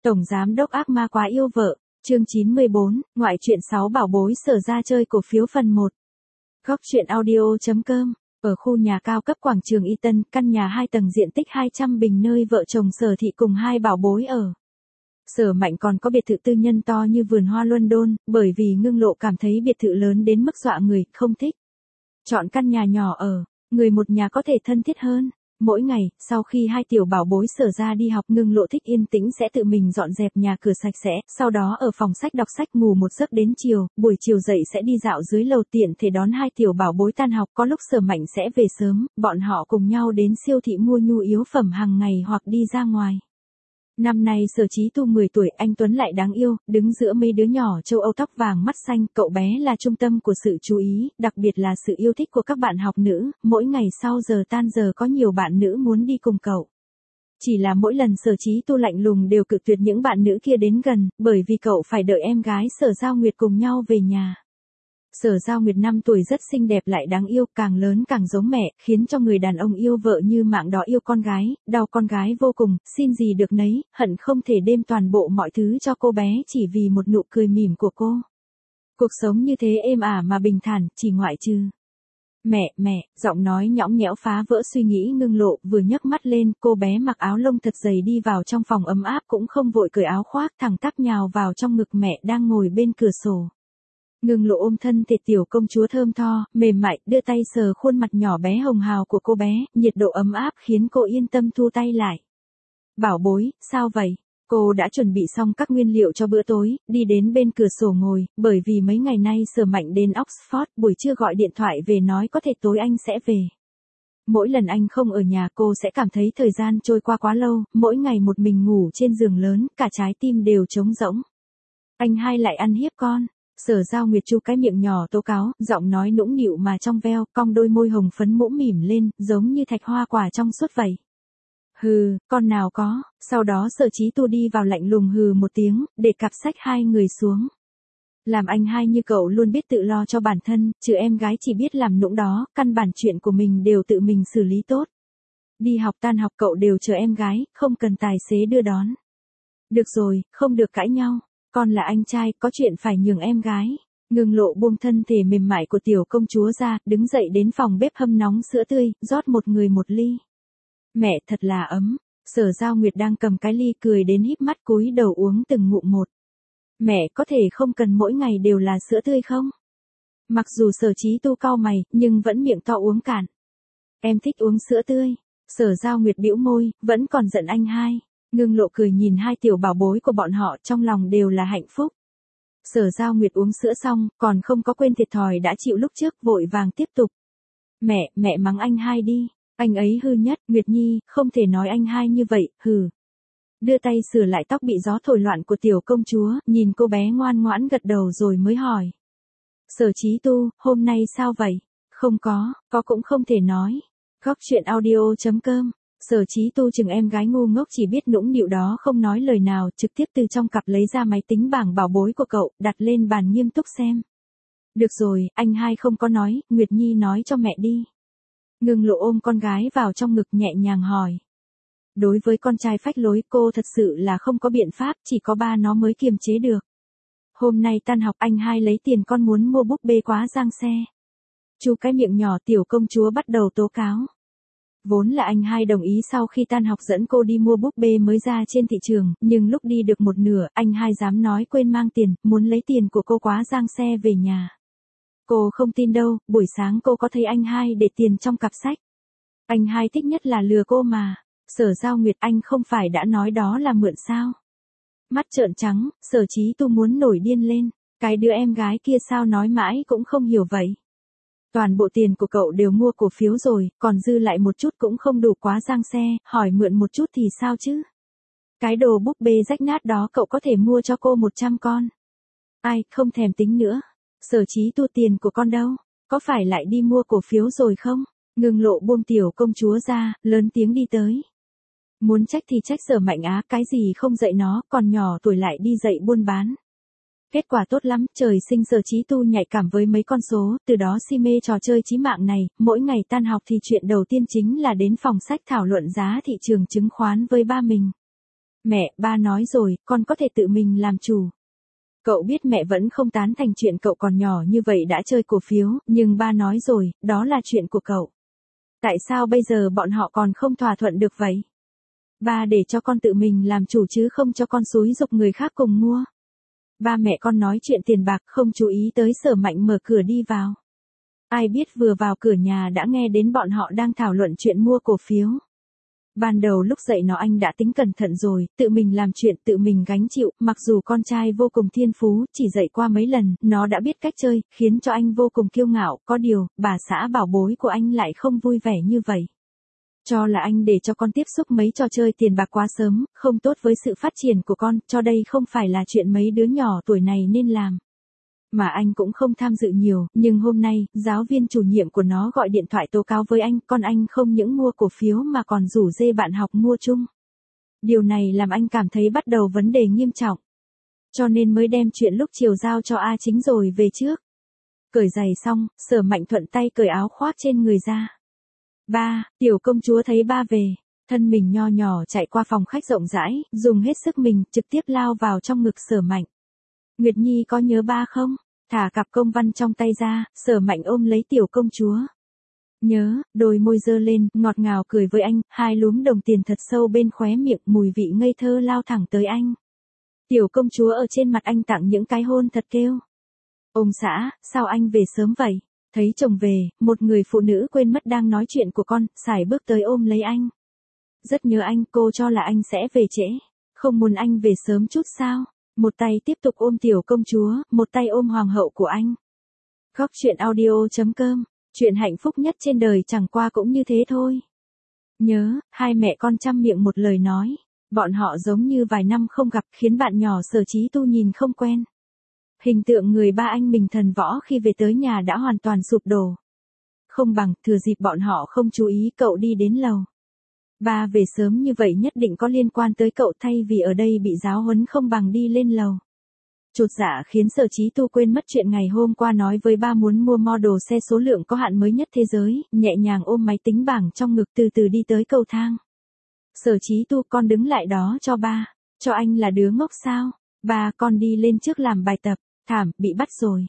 Tổng giám đốc ác ma quá yêu vợ, chương 94, ngoại truyện 6 bảo bối Sở ra chơi cổ phiếu phần 1. Góc truyện audio.com, ở khu nhà cao cấp quảng trường Y Tân, căn nhà 2 tầng diện tích 200 bình nơi vợ chồng Sở Thị cùng hai bảo bối ở. Sở Mạnh còn có biệt thự tư nhân to như vườn hoa London, bởi vì Ngưng Lộ cảm thấy biệt thự lớn đến mức dọa người, không thích. Chọn căn nhà nhỏ ở, người một nhà có thể thân thiết hơn. Mỗi ngày, sau khi hai tiểu bảo bối Sở ra đi học, Ngưng Lộ thích yên tĩnh sẽ tự mình dọn dẹp nhà cửa sạch sẽ, sau đó ở phòng sách đọc sách ngủ một giấc đến chiều, buổi chiều dậy sẽ đi dạo dưới lầu tiện thể đón hai tiểu bảo bối tan học, có lúc Sở Mạnh sẽ về sớm, bọn họ cùng nhau đến siêu thị mua nhu yếu phẩm hàng ngày hoặc đi ra ngoài. Năm nay Sở Chí Tu 10 tuổi, anh Tuấn lại đáng yêu, đứng giữa mấy đứa nhỏ châu Âu tóc vàng mắt xanh, cậu bé là trung tâm của sự chú ý, đặc biệt là sự yêu thích của các bạn học nữ, mỗi ngày sau giờ tan giờ có nhiều bạn nữ muốn đi cùng cậu. Chỉ là mỗi lần Sở Chí Tu lạnh lùng đều cự tuyệt những bạn nữ kia đến gần, bởi vì cậu phải đợi em gái Sở Giao Nguyệt cùng nhau về nhà. Sở Giao Nguyệt 5 tuổi rất xinh đẹp lại đáng yêu, càng lớn càng giống mẹ, khiến cho người đàn ông yêu vợ như mạng đỏ yêu con gái, đau con gái vô cùng, xin gì được nấy, hận không thể đem toàn bộ mọi thứ cho cô bé chỉ vì một nụ cười mỉm của cô. Cuộc sống như thế êm ả mà bình thản, chỉ ngoại trừ. Mẹ, giọng nói nhõng nhẽo phá vỡ suy nghĩ Ngưng Lộ, vừa nhấc mắt lên, cô bé mặc áo lông thật dày đi vào trong phòng ấm áp cũng không vội cởi áo khoác, thẳng tắp nhào vào trong ngực mẹ đang ngồi bên cửa sổ. Ngưng Lộ ôm thân thể tiểu công chúa thơm tho, mềm mại, đưa tay sờ khuôn mặt nhỏ bé hồng hào của cô bé, nhiệt độ ấm áp khiến cô yên tâm thu tay lại. Bảo bối, sao vậy? Cô đã chuẩn bị xong các nguyên liệu cho bữa tối, đi đến bên cửa sổ ngồi, bởi vì mấy ngày nay Sở Mạnh đến Oxford, buổi trưa gọi điện thoại về nói có thể tối anh sẽ về. Mỗi lần anh không ở nhà cô sẽ cảm thấy thời gian trôi qua quá lâu, mỗi ngày một mình ngủ trên giường lớn, cả trái tim đều trống rỗng. Anh hai lại ăn hiếp con. Sở Giao Nguyệt chu cái miệng nhỏ tố cáo, giọng nói nũng nịu mà trong veo, cong đôi môi hồng phấn mũm mỉm lên, giống như thạch hoa quả trong suốt vậy. Hừ, con nào có, sau đó Sở Chí Tu đi vào lạnh lùng hừ một tiếng, để cặp sách hai người xuống. Làm anh hai như cậu luôn biết tự lo cho bản thân, chứ em gái chỉ biết làm nũng đó, căn bản chuyện của mình đều tự mình xử lý tốt. Đi học tan học cậu đều chờ em gái, không cần tài xế đưa đón. Được rồi, không được cãi nhau. Con là anh trai, có chuyện phải nhường em gái. Ngưng Lộ buông thân thể mềm mại của tiểu công chúa ra, đứng dậy đến phòng bếp hâm nóng sữa tươi, rót một người một ly. Mẹ thật là ấm. Sở Giao Nguyệt đang cầm cái ly cười đến híp mắt cúi đầu uống từng ngụm một. Mẹ có thể không cần mỗi ngày đều là sữa tươi không? Mặc dù Sở Chí Tu cau mày, nhưng vẫn miệng to uống cạn. Em thích uống sữa tươi. Sở Giao Nguyệt bĩu môi, vẫn còn giận anh hai. Ngưng Lộ cười nhìn hai tiểu bảo bối của bọn họ, trong lòng đều là hạnh phúc. Sở Giao Nguyệt uống sữa xong, còn không có quên thiệt thòi đã chịu lúc trước, vội vàng tiếp tục. Mẹ mắng anh hai đi, anh ấy hư nhất, Nguyệt Nhi, không thể nói anh hai như vậy, hừ. Đưa tay sửa lại tóc bị gió thổi loạn của tiểu công chúa, nhìn cô bé ngoan ngoãn gật đầu rồi mới hỏi. Sở Chí Tu, hôm nay sao vậy? Không có cũng không thể nói. Góc truyện audio.com. Sở Chí Tu chừng em gái ngu ngốc chỉ biết nũng nịu đó không nói lời nào, trực tiếp từ trong cặp lấy ra máy tính bảng bảo bối của cậu, đặt lên bàn nghiêm túc xem. Được rồi, anh hai không có nói, Nguyệt Nhi nói cho mẹ đi. Ngưng Lộ ôm con gái vào trong ngực nhẹ nhàng hỏi. Đối với con trai phách lối cô thật sự là không có biện pháp, chỉ có ba nó mới kiềm chế được. Hôm nay tan học anh hai lấy tiền con muốn mua búp bê quá giang xe. Chu cái miệng nhỏ tiểu công chúa bắt đầu tố cáo. Vốn là anh hai đồng ý sau khi tan học dẫn cô đi mua búp bê mới ra trên thị trường, nhưng lúc đi được một nửa, anh hai dám nói quên mang tiền, muốn lấy tiền của cô quá giang xe về nhà. Cô không tin đâu, buổi sáng cô có thấy anh hai để tiền trong cặp sách. Anh hai thích nhất là lừa cô mà. Sở Giao Nguyệt, anh không phải đã nói đó là mượn sao? Mắt trợn trắng, Sở Chí Tu muốn nổi điên lên, cái đứa em gái kia sao nói mãi cũng không hiểu vậy. Toàn bộ tiền của cậu đều mua cổ phiếu rồi, còn dư lại một chút cũng không đủ quá giang xe, hỏi mượn một chút thì sao chứ? Cái đồ búp bê rách nát đó cậu có thể mua cho cô 100 con. Ai, không thèm tính nữa. Sở Chí Tu, tiền của con đâu? Có phải lại đi mua cổ phiếu rồi không? Ngưng Lộ buông tiểu công chúa ra, lớn tiếng đi tới. Muốn trách thì trách Sở Mạnh á, cái gì không dạy nó, còn nhỏ tuổi lại đi dạy buôn bán. Kết quả tốt lắm, trời sinh Sở Chí Tu nhạy cảm với mấy con số, từ đó si mê trò chơi chí mạng này, mỗi ngày tan học thì chuyện đầu tiên chính là đến phòng sách thảo luận giá thị trường chứng khoán với ba mình. Mẹ, ba nói rồi, con có thể tự mình làm chủ. Cậu biết mẹ vẫn không tán thành chuyện cậu còn nhỏ như vậy đã chơi cổ phiếu, nhưng ba nói rồi, đó là chuyện của cậu. Tại sao bây giờ bọn họ còn không thỏa thuận được vậy? Ba để cho con tự mình làm chủ chứ không cho con xúi giục người khác cùng mua. Ba mẹ con nói chuyện tiền bạc không chú ý tới Sở Mạnh mở cửa đi vào. Ai biết vừa vào cửa nhà đã nghe đến bọn họ đang thảo luận chuyện mua cổ phiếu. Ban đầu lúc dậy nó anh đã tính cẩn thận rồi, tự mình làm chuyện tự mình gánh chịu, mặc dù con trai vô cùng thiên phú, chỉ dạy qua mấy lần, nó đã biết cách chơi, khiến cho anh vô cùng kiêu ngạo, có điều, bà xã bảo bối của anh lại không vui vẻ như vậy. Cho là anh để cho con tiếp xúc mấy trò chơi tiền bạc quá sớm, không tốt với sự phát triển của con, cho đây không phải là chuyện mấy đứa nhỏ tuổi này nên làm. Mà anh cũng không tham dự nhiều, nhưng hôm nay, giáo viên chủ nhiệm của nó gọi điện thoại tố cáo với anh, con anh không những mua cổ phiếu mà còn rủ dê bạn học mua chung. Điều này làm anh cảm thấy bắt đầu vấn đề nghiêm trọng. Cho nên mới đem chuyện lúc chiều giao cho A Chính rồi về trước. Cởi giày xong, Sở Mạnh thuận tay cởi áo khoác trên người ra. Ba, tiểu công chúa thấy ba về, thân mình nho nhỏ chạy qua phòng khách rộng rãi, dùng hết sức mình, trực tiếp lao vào trong ngực Sở Mạnh. Nguyệt Nhi có nhớ ba không? Thả cặp công văn trong tay ra, Sở Mạnh ôm lấy tiểu công chúa. Nhớ, đôi môi dơ lên, ngọt ngào cười với anh, hai lúm đồng tiền thật sâu bên khóe miệng, mùi vị ngây thơ lao thẳng tới anh. Tiểu công chúa ở trên mặt anh tặng những cái hôn thật kêu. Ông xã, sao anh về sớm vậy? Thấy chồng về, một người phụ nữ quên mất đang nói chuyện của con, sải bước tới ôm lấy anh. Rất nhớ anh, cô cho là anh sẽ về trễ. Không muốn anh về sớm chút sao? Một tay tiếp tục ôm tiểu công chúa, một tay ôm hoàng hậu của anh. Góc truyện audio.com, chuyện hạnh phúc nhất trên đời chẳng qua cũng như thế thôi. Nhớ, hai mẹ con chăm miệng một lời nói. Bọn họ giống như vài năm không gặp khiến bạn nhỏ Sở Chí Tu nhìn không quen. Hình tượng người ba anh mình thần võ khi về tới nhà đã hoàn toàn sụp đổ. Không bằng, thừa dịp bọn họ không chú ý cậu đi đến lầu. Ba về sớm như vậy nhất định có liên quan tới cậu thay vì ở đây bị giáo huấn không bằng đi lên lầu. Chột dạ khiến Sở Chí Tu quên mất chuyện ngày hôm qua nói với ba muốn mua model xe số lượng có hạn mới nhất thế giới, nhẹ nhàng ôm máy tính bảng trong ngực từ từ đi tới cầu thang. Sở Chí Tu con đứng lại đó cho ba, cho anh là đứa ngốc sao? Ba con đi lên trước làm bài tập, thảm, bị bắt rồi.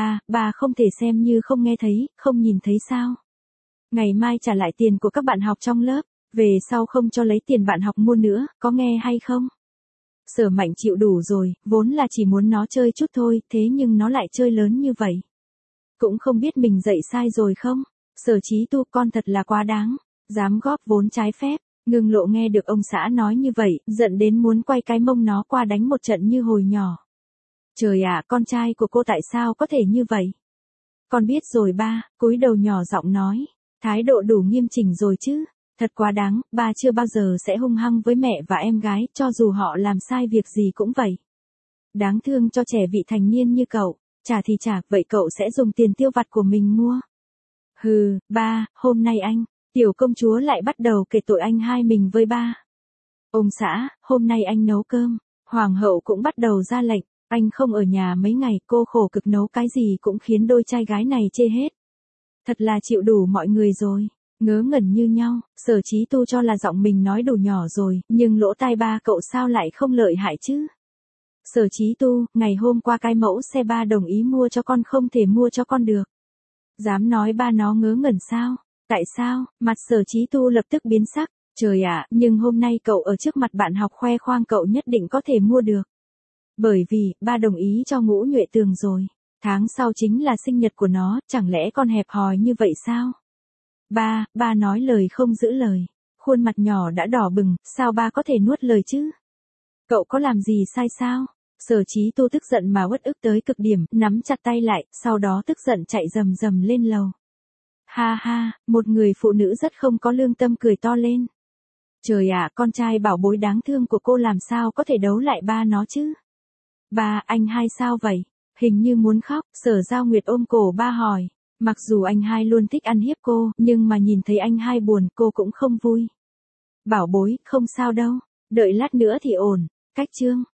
Ba không thể xem như không nghe thấy, không nhìn thấy sao? Ngày mai trả lại tiền của các bạn học trong lớp, về sau không cho lấy tiền bạn học mua nữa, có nghe hay không? Sở Mạnh chịu đủ rồi, vốn là chỉ muốn nó chơi chút thôi, thế nhưng nó lại chơi lớn như vậy. Cũng không biết mình dạy sai rồi không? Sở Chí Tu con thật là quá đáng, dám góp vốn trái phép. Ngưng Lộ nghe được ông xã nói như vậy, giận đến muốn quay cái mông nó qua đánh một trận như hồi nhỏ. Trời ạ, con trai của cô tại sao có thể như vậy? Con biết rồi ba, cúi đầu nhỏ giọng nói, thái độ đủ nghiêm chỉnh rồi chứ. Thật quá đáng, ba chưa bao giờ sẽ hung hăng với mẹ và em gái, cho dù họ làm sai việc gì cũng vậy. Đáng thương cho trẻ vị thành niên như cậu, trả thì trả, vậy cậu sẽ dùng tiền tiêu vặt của mình mua. Hừ, ba, hôm nay anh, tiểu công chúa lại bắt đầu kể tội anh hai mình với ba. Ông xã, hôm nay anh nấu cơm, hoàng hậu cũng bắt đầu ra lệnh, anh không ở nhà mấy ngày, cô khổ cực nấu cái gì cũng khiến đôi trai gái này chê hết. Thật là chịu đủ mọi người rồi. Ngớ ngẩn như nhau, Sở Chí Tu cho là giọng mình nói đủ nhỏ rồi, nhưng lỗ tai ba cậu sao lại không lợi hại chứ? Sở Chí Tu, ngày hôm qua cái mẫu xe ba đồng ý mua cho con không thể mua cho con được. Dám nói ba nó ngớ ngẩn sao? Tại sao? Mặt Sở Chí Tu lập tức biến sắc, trời ạ, nhưng hôm nay cậu ở trước mặt bạn học khoe khoang cậu nhất định có thể mua được. Bởi vì, ba đồng ý cho Ngũ Nhuệ Tường rồi. Tháng sau chính là sinh nhật của nó, chẳng lẽ con hẹp hòi như vậy sao? Ba nói lời không giữ lời. Khuôn mặt nhỏ đã đỏ bừng, sao ba có thể nuốt lời chứ? Cậu có làm gì sai sao? Sở Chí Tu tức giận mà uất ức tới cực điểm, nắm chặt tay lại, sau đó tức giận chạy rầm rầm lên lầu. Ha ha, một người phụ nữ rất không có lương tâm cười to lên. Trời ạ, con trai bảo bối đáng thương của cô làm sao có thể đấu lại ba nó chứ? Ba, anh hai sao vậy? Hình như muốn khóc, Sở Giao Nguyệt ôm cổ ba hỏi. Mặc dù anh hai luôn thích ăn hiếp cô, nhưng mà nhìn thấy anh hai buồn, cô cũng không vui. Bảo bối, không sao đâu, đợi lát nữa thì ổn. Cách chương